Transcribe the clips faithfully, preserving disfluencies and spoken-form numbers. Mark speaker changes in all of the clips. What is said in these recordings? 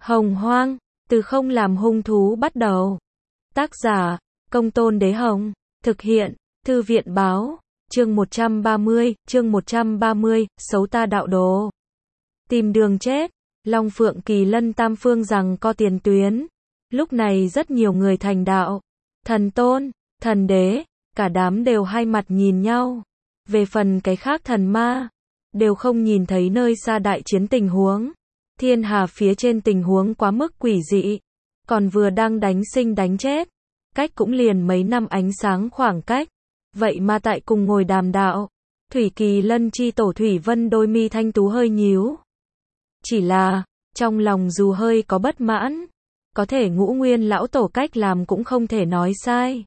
Speaker 1: Hồng Hoang, từ không làm hung thú bắt đầu. Tác giả, Công Tôn Đế Hồng. Thực hiện, Thư viện báo. Chương một trăm ba mươi, chương một trăm ba mươi, xấu ta đạo đồ. Tìm đường chết, Long Phượng Kỳ Lân tam phương rằng co tiền tuyến. Lúc này rất nhiều người thành đạo. Thần Tôn, Thần Đế, cả đám đều hai mặt nhìn nhau. Về phần cái khác thần ma, đều không nhìn thấy nơi xa đại chiến tình huống. Thiên hà phía trên tình huống quá mức quỷ dị. Còn vừa đang đánh sinh đánh chết. Cách cũng liền mấy năm ánh sáng khoảng cách. Vậy mà tại cùng ngồi đàm đạo. Thủy Kỳ Lân chi tổ Thủy Vân đôi mi thanh tú hơi nhíu. Chỉ là, trong lòng dù hơi có bất mãn. Có thể Ngũ Nguyên lão tổ cách làm cũng không thể nói sai.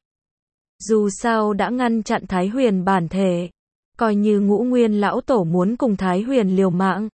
Speaker 1: Dù sao đã ngăn chặn Thái Huyền bản thể. Coi như Ngũ Nguyên lão tổ muốn cùng Thái Huyền liều mạng.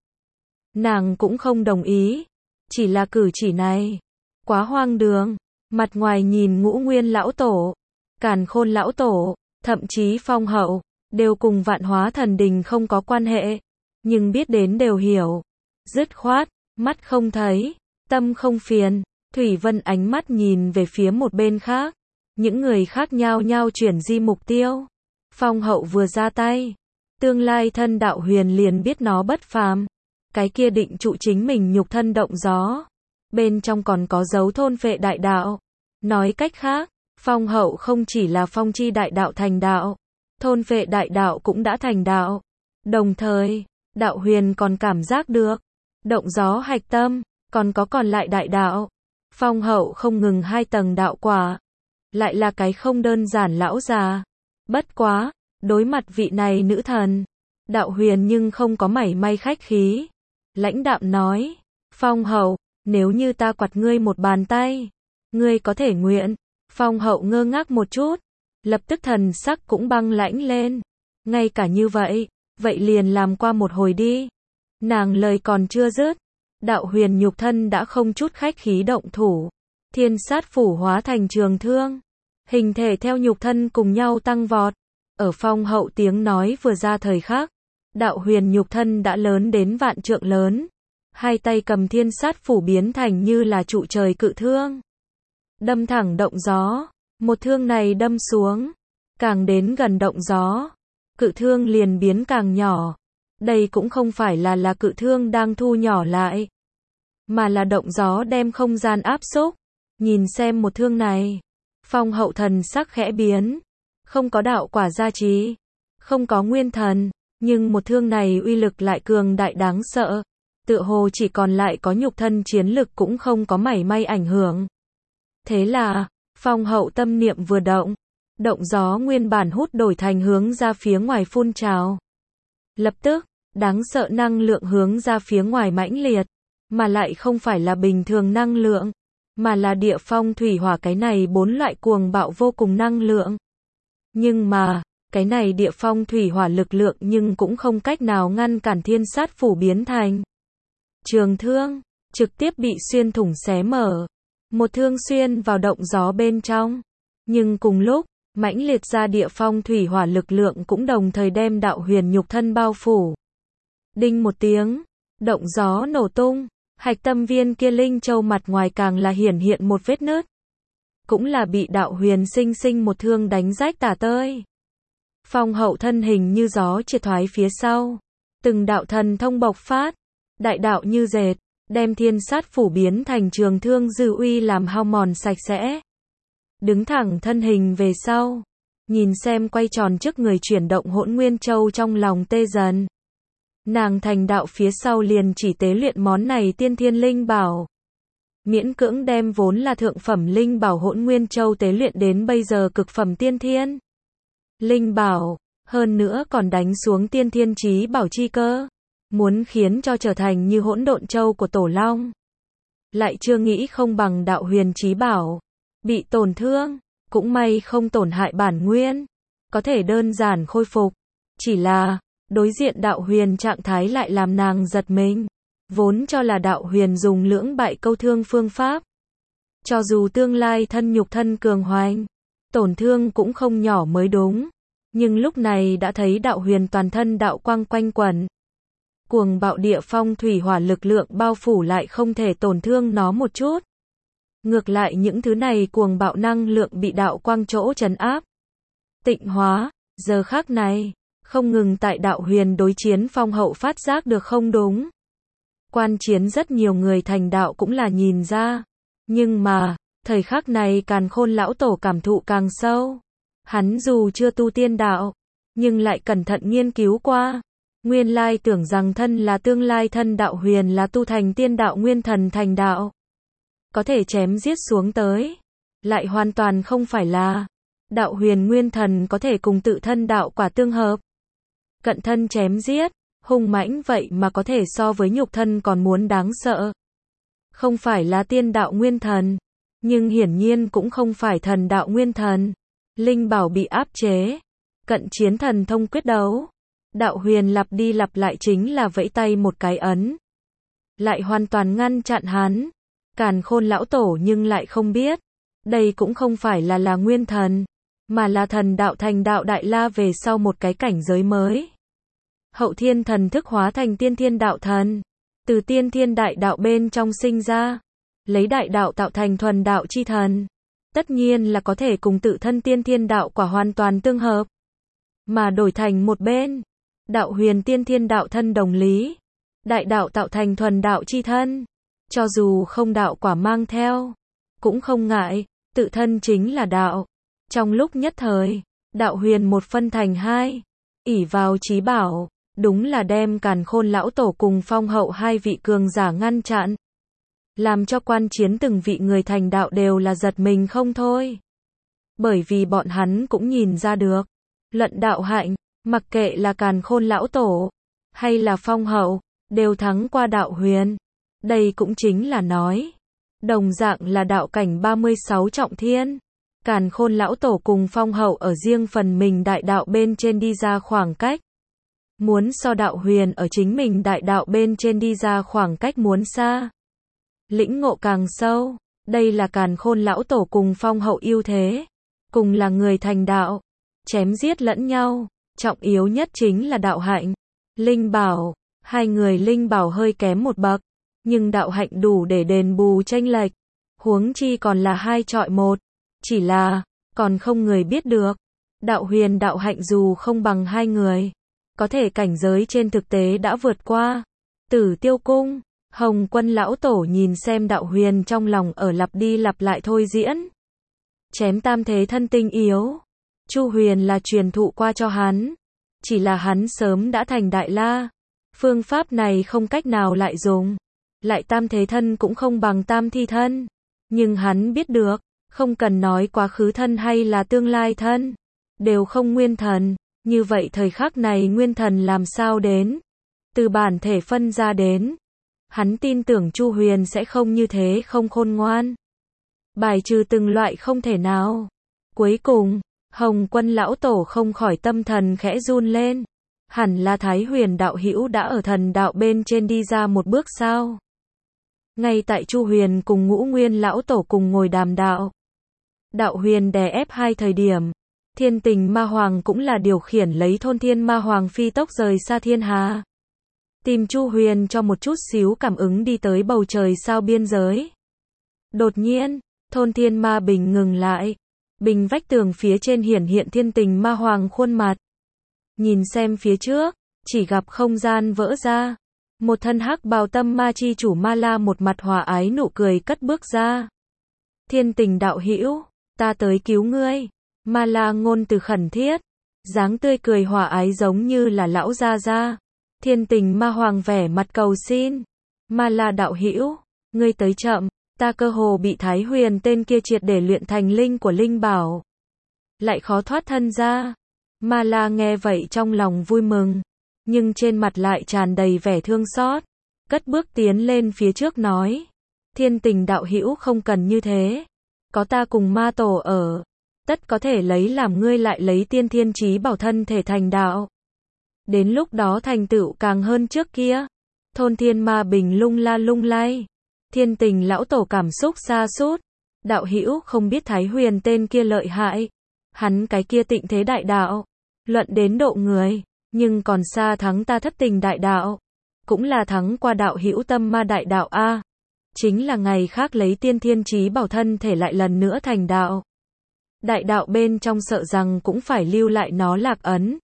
Speaker 1: Nàng cũng không đồng ý. Chỉ là cử chỉ này. Quá hoang đường. Mặt ngoài nhìn Ngũ Nguyên lão tổ, Càn Khôn lão tổ, thậm chí Phong Hậu, đều cùng Vạn Hóa Thần Đình không có quan hệ. Nhưng biết đến đều hiểu. Dứt khoát, mắt không thấy, tâm không phiền. Thủy Vân ánh mắt nhìn về phía một bên khác. Những người khác nhao nhao chuyển di mục tiêu. Phong Hậu vừa ra tay. Tương lai thân đạo huyền liền biết nó bất phàm. Cái kia định trụ chính mình nhục thân động gió. Bên trong còn có dấu thôn phệ đại đạo. Nói cách khác, Phong Hậu không chỉ là phong chi đại đạo thành đạo. Thôn phệ đại đạo cũng đã thành đạo. Đồng thời, đạo huyền còn cảm giác được. Động gió hạch tâm, còn có còn lại đại đạo. Phong Hậu không ngừng hai tầng đạo quả. Lại là cái không đơn giản lão già. Bất quá, đối mặt vị này nữ thần. Đạo huyền nhưng không có mảy may khách khí. Lãnh đạm nói, Phong Hậu, nếu như ta quạt ngươi một bàn tay, ngươi có thể nguyện. Phong Hậu ngơ ngác một chút, lập tức thần sắc cũng băng lãnh lên. Ngay cả như vậy, vậy liền làm qua một hồi đi. Nàng lời còn chưa dứt, đạo huyền nhục thân đã không chút khách khí động thủ. Thiên sát phủ hóa thành trường thương, hình thể theo nhục thân cùng nhau tăng vọt. Ở Phong Hậu tiếng nói vừa ra thời khắc, đạo huyền nhục thân đã lớn đến vạn trượng lớn. Hai tay cầm thiên sát phủ biến thành như là trụ trời cự thương. Đâm thẳng động gió. Một thương này đâm xuống. Càng đến gần động gió. Cự thương liền biến càng nhỏ. Đây cũng không phải là là cự thương đang thu nhỏ lại. Mà là động gió đem không gian áp xúc. Nhìn xem một thương này. Phong Hậu thần sắc khẽ biến. Không có đạo quả gia trì. Không có nguyên thần. Nhưng một thương này uy lực lại cường đại đáng sợ. Tựa hồ chỉ còn lại có nhục thân chiến lực cũng không có mảy may ảnh hưởng. Thế là, Phong Hậu tâm niệm vừa động. Động gió nguyên bản hút đổi thành hướng ra phía ngoài phun trào. Lập tức, đáng sợ năng lượng hướng ra phía ngoài mãnh liệt. Mà lại không phải là bình thường năng lượng. Mà là địa phong thủy hỏa cái này bốn loại cuồng bạo vô cùng năng lượng. Nhưng mà, cái này địa phong thủy hỏa lực lượng nhưng cũng không cách nào ngăn cản thiên sát phủ biến thành trường thương, trực tiếp bị xuyên thủng xé mở. Một thương xuyên vào động gió bên trong. Nhưng cùng lúc, mãnh liệt ra địa phong thủy hỏa lực lượng cũng đồng thời đem đạo huyền nhục thân bao phủ. Đinh một tiếng, động gió nổ tung, hạch tâm viên kia linh châu mặt ngoài càng là hiển hiện một vết nứt. Cũng là bị đạo huyền sinh sinh một thương đánh rách tả tơi. Phong Hậu thân hình như gió triệt thoái phía sau. Từng đạo thần thông bộc phát. Đại đạo như dệt, đem thiên sát phủ biến thành trường thương dư uy làm hao mòn sạch sẽ. Đứng thẳng thân hình về sau. Nhìn xem quay tròn trước người chuyển động Hỗn Nguyên Châu trong lòng tê dần. Nàng thành đạo phía sau liền chỉ tế luyện món này tiên thiên linh bảo. Miễn cưỡng đem vốn là thượng phẩm linh bảo Hỗn Nguyên Châu tế luyện đến bây giờ cực phẩm tiên thiên linh bảo. Hơn nữa còn đánh xuống tiên thiên chí bảo chi cơ. Muốn khiến cho trở thành như Hỗn Độn Châu của Tổ Long. Lại chưa nghĩ không bằng đạo huyền chí bảo. Bị tổn thương, cũng may không tổn hại bản nguyên. Có thể đơn giản khôi phục. Chỉ là, đối diện đạo huyền trạng thái lại làm nàng giật mình. Vốn cho là đạo huyền dùng lưỡng bại câu thương phương pháp. Cho dù tương lai thân nhục thân cường hoành, tổn thương cũng không nhỏ mới đúng. Nhưng lúc này đã thấy đạo huyền toàn thân đạo quang quanh quẩn. cuồng bạo địa phong thủy hỏa lực lượng bao phủ lại không thể tổn thương nó một chút. Ngược lại những thứ này cuồng bạo năng lượng bị đạo quang chỗ trấn áp, tịnh hóa. Giờ khắc này, không ngừng tại đạo huyền đối chiến Phong Hậu phát giác được không đúng. Quan chiến rất nhiều người thành đạo cũng là nhìn ra. Nhưng mà, thời khắc này Càn Khôn lão tổ cảm thụ càng sâu. Hắn dù chưa tu tiên đạo, nhưng lại cẩn thận nghiên cứu qua. Nguyên lai tưởng rằng thân là tương lai thân đạo huyền là tu thành tiên đạo nguyên thần thành đạo. Có thể chém giết xuống tới. Lại hoàn toàn không phải là. Đạo huyền nguyên thần có thể cùng tự thân đạo quả tương hợp. Cận thân chém giết, hung mãnh vậy mà có thể so với nhục thân còn muốn đáng sợ. Không phải là tiên đạo nguyên thần, nhưng hiển nhiên cũng không phải thần đạo nguyên thần. Linh bảo bị áp chế, cận chiến thần thông quyết đấu. Đạo huyền lặp đi lặp lại chính là vẫy tay một cái ấn. Lại hoàn toàn ngăn chặn hắn. Càn Khôn lão tổ nhưng lại không biết. Đây cũng không phải là là nguyên thần, mà là thần đạo thành đạo đại la về sau một cái cảnh giới mới. Hậu thiên thần thức hóa thành tiên thiên đạo thần. Từ tiên thiên đại đạo bên trong sinh ra. Lấy đại đạo tạo thành thuần đạo chi thần. Tất nhiên là có thể cùng tự thân tiên thiên đạo quả hoàn toàn tương hợp. Mà đổi thành một bên. Đạo huyền tiên thiên đạo thân đồng lý. Đại đạo tạo thành thuần đạo chi thân. Cho dù không đạo quả mang theo. Cũng không ngại. Tự thân chính là đạo. Trong lúc nhất thời. Đạo huyền một phân thành hai. ỷ vào chí bảo. Đúng là đem Càn Khôn lão tổ cùng Phong Hậu hai vị cường giả ngăn chặn. Làm cho quan chiến từng vị người thành đạo đều là giật mình không thôi. Bởi vì bọn hắn cũng nhìn ra được. Luận đạo hạnh, mặc kệ là Càn Khôn lão tổ, hay là Phong Hậu, đều thắng qua đạo huyền. Đây cũng chính là nói. Đồng dạng là đạo cảnh ba mươi sáu trọng thiên. Càn Khôn lão tổ cùng Phong Hậu ở riêng phần mình đại đạo bên trên đi ra khoảng cách. Muốn so đạo huyền ở chính mình đại đạo bên trên đi ra khoảng cách muốn xa. Lĩnh ngộ càng sâu. Đây là Càn Khôn lão tổ cùng Phong Hậu ưu thế. Cùng là người thành đạo. Chém giết lẫn nhau. Trọng yếu nhất chính là đạo hạnh. Linh bảo. Hai người linh bảo hơi kém một bậc. Nhưng đạo hạnh đủ để đền bù chênh lệch. Huống chi còn là hai chọi một. Chỉ là, còn không người biết được. Đạo huyền đạo hạnh dù không bằng hai người. Có thể cảnh giới trên thực tế đã vượt qua. Tử Tiêu Cung. Hồng Quân lão tổ nhìn xem đạo huyền trong lòng ở lặp đi lặp lại thôi diễn. Chém tam thế thân tinh yếu. Chu huyền là truyền thụ qua cho hắn. Chỉ là hắn sớm đã thành đại la. Phương pháp này không cách nào lại dùng. Lại tam thế thân cũng không bằng tam thi thân. Nhưng hắn biết được, không cần nói quá khứ thân hay là tương lai thân. Đều không nguyên thần. Như vậy thời khắc này nguyên thần làm sao đến? Từ bản thể phân ra đến. Hắn tin tưởng Chu huyền sẽ không như thế không khôn ngoan. Bài trừ từng loại không thể nào. Cuối cùng, Hồng Quân lão tổ không khỏi tâm thần khẽ run lên. Hẳn là Thái Huyền đạo hữu đã ở thần đạo bên trên đi ra một bước sao? Ngay tại Chu huyền cùng Ngũ Nguyên lão tổ cùng ngồi đàm đạo. Đạo huyền đè ép hai thời điểm. Thiên Tình Ma Hoàng cũng là điều khiển lấy thôn thiên ma hoàng phi tốc rời xa thiên hà. Tìm Chu huyền cho một chút xíu cảm ứng đi tới bầu trời sao biên giới. Đột nhiên, thôn thiên ma bình ngừng lại. Bình vách tường phía trên hiển hiện Thiên Tình Ma Hoàng khuôn mặt. Nhìn xem phía trước, chỉ gặp không gian vỡ ra. Một thân hắc bào tâm ma chi chủ Ma La một mặt hòa ái nụ cười cất bước ra. Thiên Tình đạo hữu, ta tới cứu ngươi. Ma La ngôn từ khẩn thiết, dáng tươi cười hòa ái giống như là lão gia gia. Thiên Tình Ma Hoàng vẻ mặt cầu xin. Ma La đạo hữu, ngươi tới chậm, ta cơ hồ bị Thái Huyền tên kia triệt để luyện thành linh của linh bảo. Lại khó thoát thân ra. Ma La nghe vậy trong lòng vui mừng, nhưng trên mặt lại tràn đầy vẻ thương xót. Cất bước tiến lên phía trước nói. Thiên Tình đạo hữu không cần như thế. Có ta cùng ma tổ ở. Tất có thể lấy làm ngươi lại lấy tiên thiên chí bảo thân thể thành đạo. Đến lúc đó thành tựu càng hơn trước kia. Thôn thiên ma bình lung la lung lay. Thiên Tình lão tổ cảm xúc sa sút. Đạo hữu không biết Thái Huyền tên kia lợi hại. Hắn cái kia tịnh thế đại đạo. Luận đến độ người. Nhưng còn xa thắng ta thất tình đại đạo. cũng là thắng qua đạo hữu tâm ma đại đạo a. Chính là ngày khác lấy tiên thiên chí bảo thân thể lại lần nữa thành đạo. Đại đạo bên trong sợ rằng cũng phải lưu lại nó lạc ấn.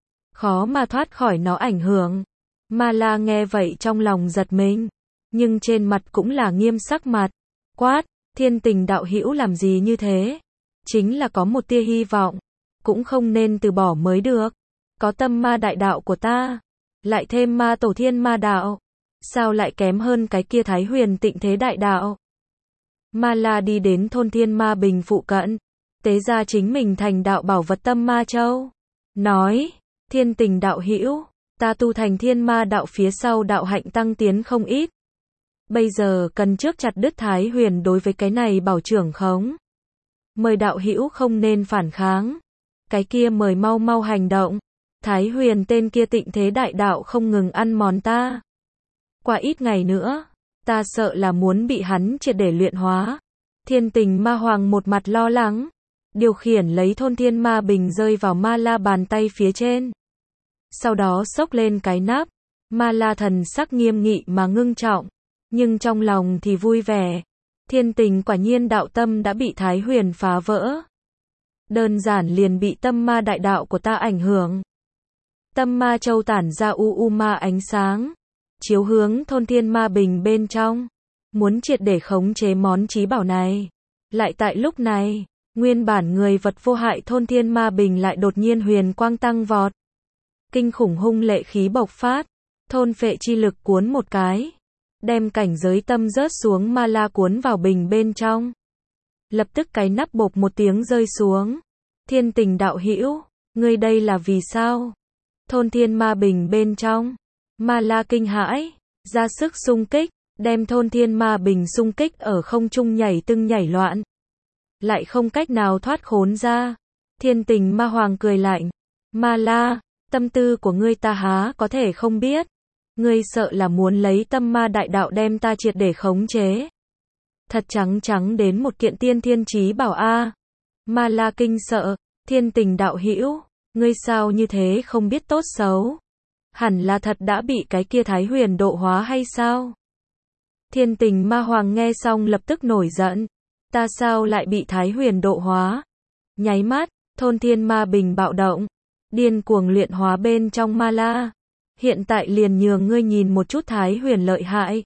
Speaker 1: Khó mà thoát khỏi nó ảnh hưởng. Ma La nghe vậy trong lòng giật mình, nhưng trên mặt cũng là nghiêm sắc mặt, quát, Thiên Tình đạo hữu làm gì như thế? Chính là có một tia hy vọng, cũng không nên từ bỏ mới được. Có tâm ma đại đạo của ta, lại thêm ma tổ thiên ma đạo, sao lại kém hơn cái kia Thái Huyền Tịnh Thế đại đạo? Ma La đi đến thôn Thiên Ma Bình phụ cận, tế ra chính mình thành đạo bảo vật Tâm Ma Châu, nói, Thiên Tình đạo hữu, ta tu thành thiên ma đạo phía sau đạo hạnh tăng tiến không ít. Bây giờ cần trước chặt đứt Thái Huyền đối với cái này bảo trưởng khống. Mời đạo hữu không nên phản kháng. Cái kia mời mau mau hành động. Thái Huyền tên kia Tịnh Thế đại đạo không ngừng ăn mòn ta. Qua ít ngày nữa, ta sợ là muốn bị hắn triệt để luyện hóa. Thiên Tình Ma Hoàng một mặt lo lắng, điều khiển lấy thôn Thiên Ma Bình rơi vào Ma La bàn tay phía trên. Sau đó xốc lên cái nắp, Ma La thần sắc nghiêm nghị mà ngưng trọng, nhưng trong lòng thì vui vẻ. Thiên Tình quả nhiên đạo tâm đã bị Thái Huyền phá vỡ. Đơn giản liền bị tâm ma đại đạo của ta ảnh hưởng. Tâm ma châu tản ra u u ma ánh sáng, chiếu hướng thôn Thiên Ma Bình bên trong, muốn triệt để khống chế món chí bảo này. Lại tại lúc này, nguyên bản người vật vô hại thôn Thiên Ma Bình lại đột nhiên huyền quang tăng vọt. Kinh khủng hung lệ khí bộc phát, thôn phệ chi lực cuốn một cái, đem cảnh giới tâm rớt xuống Ma La cuốn vào bình bên trong. Lập tức cái nắp bộp một tiếng rơi xuống. Thiên Tình đạo hữu, ngươi đây là vì sao? Thôn Thiên Ma Bình bên trong, Ma La kinh hãi, ra sức xung kích, đem thôn Thiên Ma Bình xung kích ở không trung nhảy tưng nhảy loạn. Lại không cách nào thoát khốn ra. Thiên Tình Ma Hoàng cười lạnh, Ma La, tâm tư của ngươi ta há có thể không biết. Ngươi sợ là muốn lấy tâm ma đại đạo đem ta triệt để khống chế. Thật trắng trắng đến một kiện tiên thiên chí bảo a. Ma La kinh sợ, Thiên Tình đạo hữu, ngươi sao như thế không biết tốt xấu? Hẳn là thật đã bị cái kia Thái Huyền độ hóa hay sao? Thiên Tình Ma Hoàng nghe xong lập tức nổi giận, ta sao lại bị Thái Huyền độ hóa? Nháy mắt, thôn Thiên Ma Bình bạo động, điên cuồng luyện hóa bên trong Ma La. Hiện tại liền nhường ngươi nhìn một chút Thái Huyền lợi hại.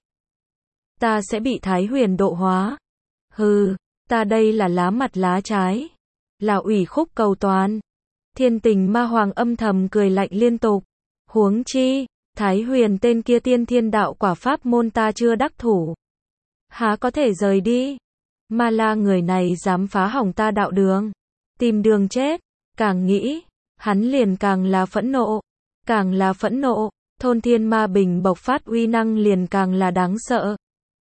Speaker 1: Ta sẽ bị Thái Huyền độ hóa. Hừ, ta đây là lá mặt lá trái. Là ủy khúc cầu toàn. Thiên Tình Ma Hoàng âm thầm cười lạnh liên tục. Huống chi, Thái Huyền tên kia tiên thiên đạo quả pháp môn ta chưa đắc thủ. Há có thể rời đi. Ma La người này dám phá hỏng ta đạo đường. Tìm đường chết. Càng nghĩ, hắn liền càng là phẫn nộ. Càng là phẫn nộ, thôn Thiên Ma Bình bộc phát uy năng liền càng là đáng sợ.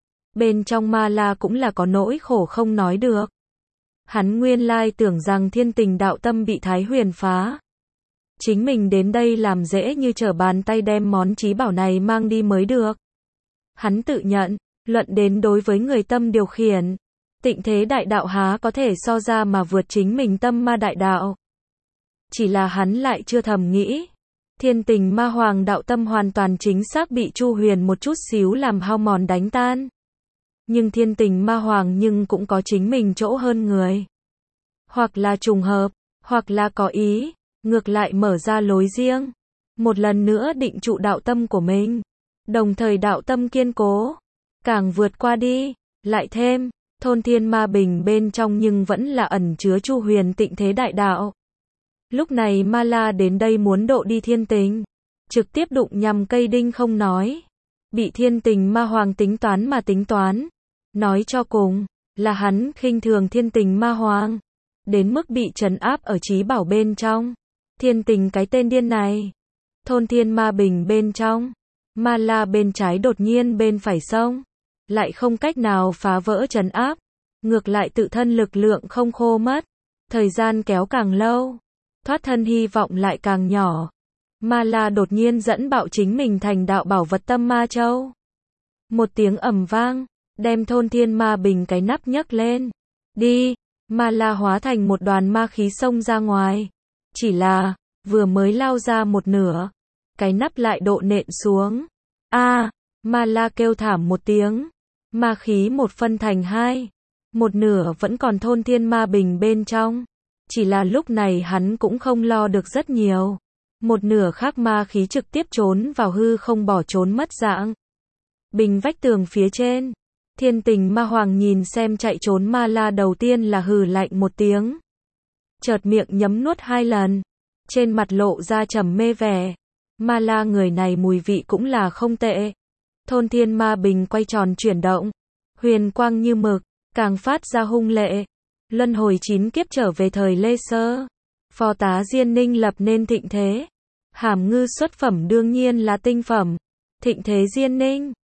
Speaker 1: Bên trong Ma La cũng là có nỗi khổ không nói được. Hắn nguyên lai tưởng rằng Thiên Tình đạo tâm bị Thái Huyền phá. Chính mình đến đây làm dễ như trở bàn tay đem món chí bảo này mang đi mới được. Hắn tự nhận, luận đến đối với người tâm điều khiển, Tịnh Thế đại đạo há có thể so ra mà vượt chính mình tâm ma đại đạo. Chỉ là hắn lại chưa thầm nghĩ. Thiên Tình Ma Hoàng đạo tâm hoàn toàn chính xác bị Chu Huyền một chút xíu làm hao mòn đánh tan. Nhưng Thiên Tình Ma Hoàng nhưng cũng có chính mình chỗ hơn người. Hoặc là trùng hợp, hoặc là có ý, ngược lại mở ra lối riêng. Một lần nữa định trụ đạo tâm của mình. Đồng thời đạo tâm kiên cố. Càng vượt qua đi, lại thêm, thôn Thiên Ma Bình bên trong nhưng vẫn là ẩn chứa Chu Huyền Tịnh Thế đại đạo. Lúc này Ma La đến đây muốn độ đi Thiên Tình, trực tiếp đụng nhằm cây đinh không nói. Bị Thiên Tình Ma Hoàng tính toán mà tính toán. Nói cho cùng, là hắn khinh thường Thiên Tình Ma Hoàng. Đến mức bị trấn áp ở chí bảo bên trong. Thiên Tình cái tên điên này. Thôn Thiên Ma Bình bên trong. Ma La bên trái đột nhiên bên phải xông. Lại không cách nào phá vỡ trấn áp. Ngược lại tự thân lực lượng không khô mất. Thời gian kéo càng lâu. Thoát thân hy vọng lại càng nhỏ. Ma La đột nhiên dẫn bạo chính mình thành đạo bảo vật Tâm Ma Châu. Một tiếng ầm vang, đem thôn Thiên Ma Bình cái nắp nhấc lên. Đi, Ma La hóa thành một đoàn ma khí xông ra ngoài. Chỉ là, vừa mới lao ra một nửa, cái nắp lại độ nện xuống. A, Ma La kêu thảm một tiếng. Ma khí một phân thành hai. Một nửa vẫn còn thôn thiên ma bình bên trong. Chỉ là lúc này hắn cũng không lo được rất nhiều. Một nửa khác ma khí trực tiếp trốn vào hư không bỏ trốn mất dạng. Bình vách tường phía trên. Thiên tình ma hoàng nhìn xem chạy trốn Ma La đầu tiên là hừ lạnh một tiếng. Chợt miệng nhấm nuốt hai lần. Trên mặt lộ ra trầm mê vẻ. Ma La người này mùi vị cũng là không tệ. Thôn thiên ma bình quay tròn chuyển động. Huyền quang như mực, càng phát ra hung lệ. Luân hồi chín kiếp trở về thời Lê Sơ. Phó tá Diên Ninh lập nên thịnh thế. Hàm ngư xuất phẩm đương nhiên là tinh phẩm. Thịnh thế Diên Ninh.